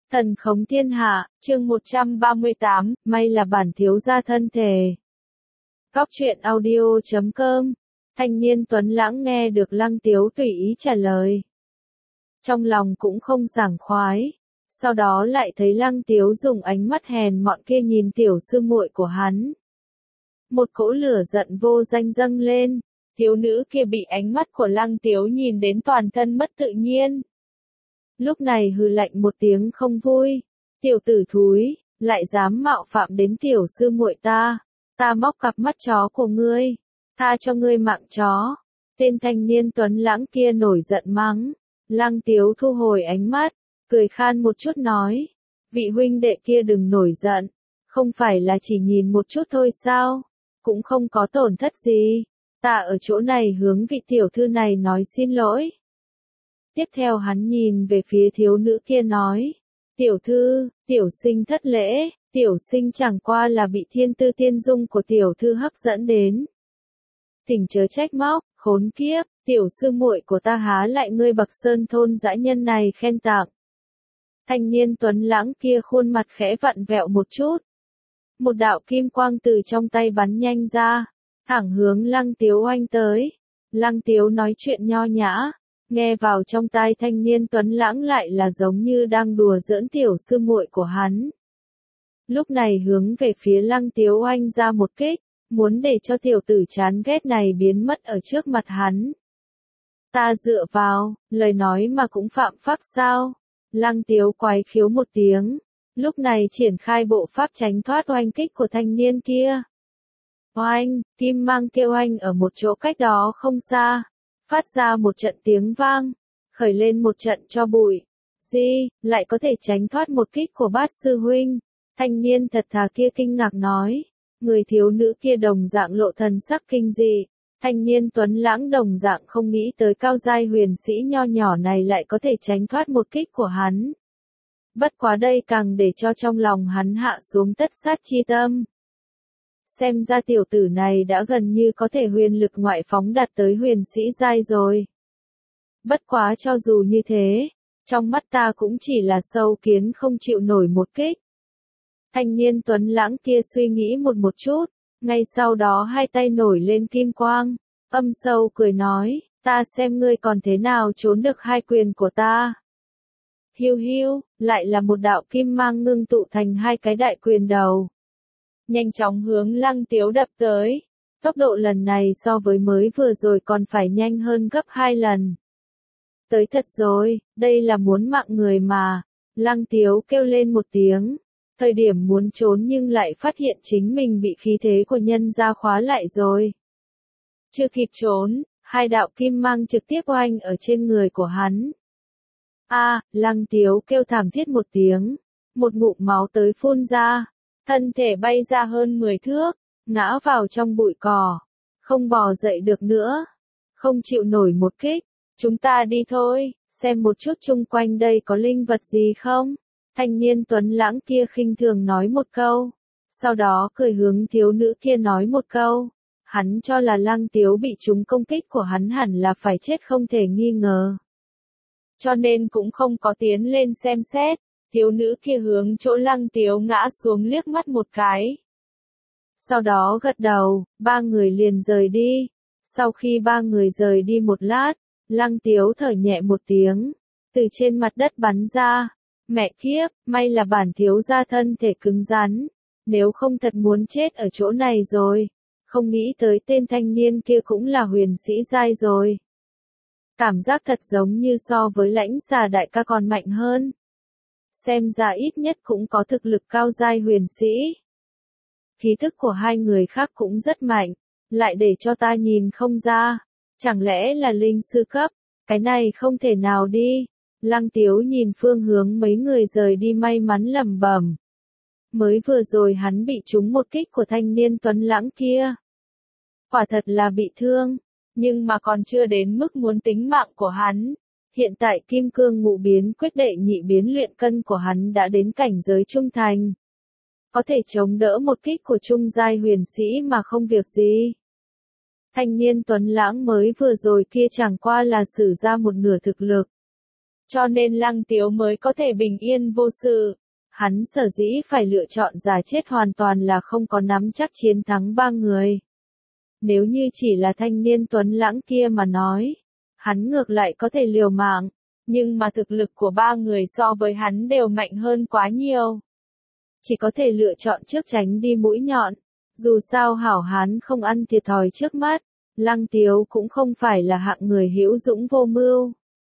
Thần khống thiên hạ, chương 138, may là bản thiếu gia thân thể. Góc truyện audio.com. Thanh niên tuấn lãng nghe được Lăng Tiếu tùy ý trả lời. Trong lòng cũng không sảng khoái. Sau đó lại thấy Lăng Tiếu dùng ánh mắt hèn mọn kia nhìn tiểu sư muội của hắn. Một cỗ lửa giận vô danh dâng lên, thiếu nữ kia bị ánh mắt của Lăng Tiếu nhìn đến toàn thân mất tự nhiên. Lúc này hừ lạnh một tiếng không vui, tiểu tử thúi, lại dám mạo phạm đến tiểu sư muội ta móc cặp mắt chó của ngươi, tha cho ngươi mạng chó. Tên thanh niên tuấn lãng kia nổi giận mắng, Lăng Tiếu thu hồi ánh mắt, cười khan một chút nói, vị huynh đệ kia đừng nổi giận, không phải là chỉ nhìn một chút thôi sao, cũng không có tổn thất gì, ta ở chỗ này hướng vị tiểu thư này nói xin lỗi. Tiếp theo hắn nhìn về phía thiếu nữ kia nói, tiểu thư, tiểu sinh thất lễ, tiểu sinh chẳng qua là bị thiên tư tiên dung của tiểu thư hấp dẫn đến. Thỉnh chớ trách móc, khốn kiếp, tiểu sư muội của ta há lại ngươi bậc sơn thôn dã nhân này khen tặng. Thanh niên tuấn lãng kia khuôn mặt khẽ vặn vẹo một chút. Một đạo kim quang từ trong tay bắn nhanh ra, thẳng hướng Lăng Tiếu oanh tới. Lăng Tiếu nói chuyện nho nhã, nghe vào trong tai thanh niên tuấn lãng lại là giống như đang đùa giỡn tiểu sư muội của hắn. Lúc này hướng về phía Lăng Tiếu oanh ra một kích, muốn để cho tiểu tử chán ghét này biến mất ở trước mặt hắn. Ta dựa vào, lời nói mà cũng phạm pháp sao? Lăng Tiếu quái khiếu một tiếng, lúc này triển khai bộ pháp tránh thoát oanh kích của thanh niên kia. Oanh, kim mang kêu oanh ở một chỗ cách đó không xa, phát ra một trận tiếng vang, khởi lên một trận cho bụi. Gì, lại có thể tránh thoát một kích của bát sư huynh? Thanh niên thật thà kia kinh ngạc nói, người thiếu nữ kia đồng dạng lộ thần sắc kinh dị. Thanh niên tuấn lãng đồng dạng không nghĩ tới cao giai huyền sĩ nho nhỏ này lại có thể tránh thoát một kích của hắn. Bất quá đây càng để cho trong lòng hắn hạ xuống tất sát chi tâm. Xem ra tiểu tử này đã gần như có thể huyền lực ngoại phóng đạt tới huyền sĩ giai rồi. Bất quá cho dù như thế, trong mắt ta cũng chỉ là sâu kiến không chịu nổi một kích. Thanh niên tuấn lãng kia suy nghĩ một chút, ngay sau đó hai tay nổi lên kim quang, âm sâu cười nói, ta xem ngươi còn thế nào trốn được hai quyền của ta. Hiu hiu, lại là một đạo kim mang ngưng tụ thành hai cái đại quyền đầu. Nhanh chóng hướng Lăng Tiếu đập tới. Tốc độ lần này so với mới vừa rồi còn phải nhanh hơn gấp 2 lần. Tới thật rồi, đây là muốn mạng người mà. Lăng Tiếu kêu lên một tiếng. Thời điểm muốn trốn nhưng lại phát hiện chính mình bị khí thế của nhân gia khóa lại rồi. Chưa kịp trốn, hai đạo kim mang trực tiếp oanh ở trên người của hắn. Lăng Tiếu kêu thảm thiết một tiếng. Một ngụm máu tới phun ra. Thân thể bay ra hơn 10 thước, ngã vào trong bụi cỏ, không bò dậy được nữa, không chịu nổi một kích. Chúng ta đi thôi, xem một chút chung quanh đây có linh vật gì không? Thanh niên tuấn lãng kia khinh thường nói một câu, sau đó cười hướng thiếu nữ kia nói một câu. Hắn cho là Lăng Tiếu bị trúng công kích của hắn hẳn là phải chết không thể nghi ngờ. Cho nên cũng không có tiến lên xem xét. Thiếu nữ kia hướng chỗ Lăng Tiếu ngã xuống liếc mắt một cái. Sau đó gật đầu, ba người liền rời đi. Sau khi ba người rời đi một lát, Lăng Tiếu thở nhẹ một tiếng, từ trên mặt đất bắn ra. Mẹ kiếp, may là bản thiếu gia thân thể cứng rắn, nếu không thật muốn chết ở chỗ này rồi. Không nghĩ tới tên thanh niên kia cũng là huyền sĩ giai rồi. Cảm giác thật giống như so với Lãnh Xà đại ca còn mạnh hơn. Xem ra ít nhất cũng có thực lực cao giai huyền sĩ. Khí thức của hai người khác cũng rất mạnh, lại để cho ta nhìn không ra. Chẳng lẽ là linh sư cấp? Cái này không thể nào đi. Lăng Tiếu nhìn phương hướng mấy người rời đi may mắn lẩm bẩm. Mới vừa rồi hắn bị trúng một kích của thanh niên tuấn lãng kia. Quả thật là bị thương, nhưng mà còn chưa đến mức muốn tính mạng của hắn. Hiện tại kim cương ngũ biến quyết đệ nhị biến luyện cân của hắn đã đến cảnh giới trung thành. Có thể chống đỡ một kích của trung giai huyền sĩ mà không việc gì. Thanh niên tuấn lãng mới vừa rồi kia chẳng qua là sử ra một nửa thực lực. cho nên Lăng Tiếu mới có thể bình yên vô sự. Hắn sở dĩ phải lựa chọn giả chết hoàn toàn là không có nắm chắc chiến thắng ba người. Nếu như chỉ là thanh niên tuấn lãng kia mà nói, hắn ngược lại có thể liều mạng, nhưng mà thực lực của ba người so với hắn đều mạnh hơn quá nhiều. Chỉ có thể lựa chọn trước tránh đi mũi nhọn, dù sao hảo hán không ăn thiệt thòi trước mắt, Lăng Tiếu cũng không phải là hạng người hữu dũng vô mưu.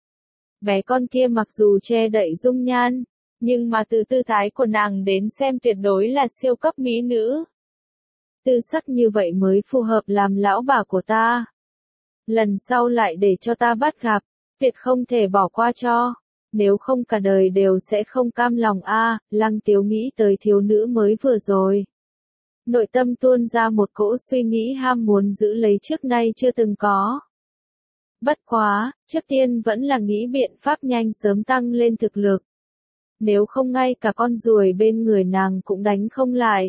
Bé con kia mặc dù che đậy dung nhan, nhưng mà từ tư thái của nàng đến xem tuyệt đối là siêu cấp mỹ nữ. Tư sắc như vậy mới phù hợp làm lão bà của ta. Lần sau lại để cho ta bắt gặp, tuyệt không thể bỏ qua cho. Nếu không cả đời đều sẽ không cam lòng a. Lăng Tiếu nghĩ tới thiếu nữ mới vừa rồi. Nội tâm tuôn ra một cỗ suy nghĩ ham muốn giữ lấy trước nay chưa từng có. Bất quá, trước tiên vẫn là nghĩ biện pháp nhanh sớm tăng lên thực lực. Nếu không ngay cả con ruồi bên người nàng cũng đánh không lại.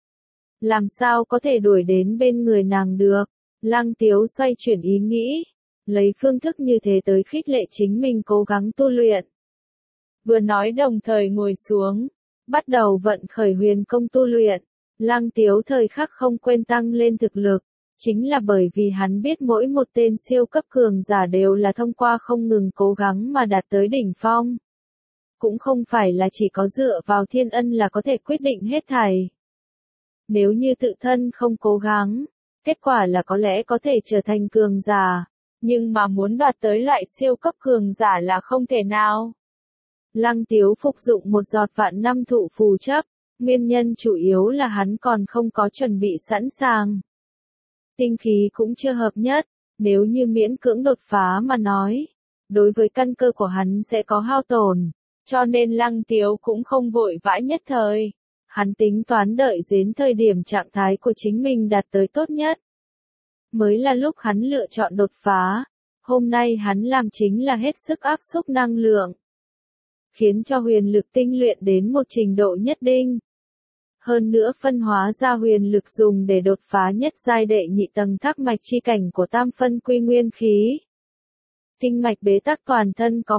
Làm sao có thể đuổi đến bên người nàng được? Lăng Tiếu xoay chuyển ý nghĩ, lấy phương thức như thế tới khích lệ chính mình cố gắng tu luyện. Vừa nói đồng thời ngồi xuống, bắt đầu vận khởi huyền công tu luyện. Lăng Tiếu thời khắc không quên tăng lên thực lực, chính là bởi vì hắn biết mỗi một tên siêu cấp cường giả đều là thông qua không ngừng cố gắng mà đạt tới đỉnh phong. Cũng không phải là chỉ có dựa vào thiên ân là có thể quyết định hết thảy. Nếu như tự thân không cố gắng, kết quả là có lẽ có thể trở thành cường giả, nhưng mà muốn đạt tới loại siêu cấp cường giả là không thể nào. Lăng Tiếu phục dụng một giọt vạn năm thụ phù chấp, nguyên nhân chủ yếu là hắn còn không có chuẩn bị sẵn sàng. Tinh khí cũng chưa hợp nhất, nếu như miễn cưỡng đột phá mà nói, đối với căn cơ của hắn sẽ có hao tổn, cho nên Lăng Tiếu cũng không vội vã nhất thời. Hắn tính toán đợi đến thời điểm trạng thái của chính mình đạt tới tốt nhất. Mới là lúc hắn lựa chọn đột phá, hôm nay hắn làm chính là hết sức áp xúc năng lượng. Khiến cho huyền lực tinh luyện đến một trình độ nhất định. Hơn nữa phân hóa ra huyền lực dùng để đột phá nhất giai đệ nhị tầng thác mạch chi cảnh của tam phân quy nguyên khí. Kinh mạch bế tắc toàn thân có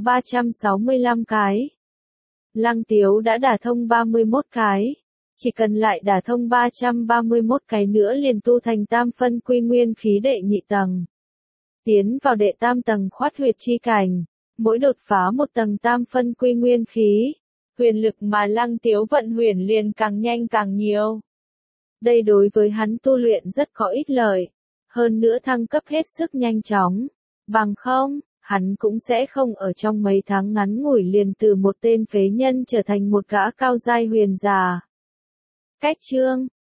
365 cái. Lăng Tiếu đã đả thông 31 cái. Chỉ cần lại đả thông 331 cái nữa liền tu thành tam phân quy nguyên khí đệ nhị tầng. Tiến vào đệ tam tầng khoát huyệt chi cảnh. Mỗi đột phá một tầng tam phân quy nguyên khí, huyền lực mà Lăng Tiếu vận huyền liền càng nhanh càng nhiều. Đây đối với hắn tu luyện rất có ích lợi, hơn nữa thăng cấp hết sức nhanh chóng, bằng không, hắn cũng sẽ không ở trong mấy tháng ngắn ngủi liền từ một tên phế nhân trở thành một gã cao giai huyền giả. Cách chương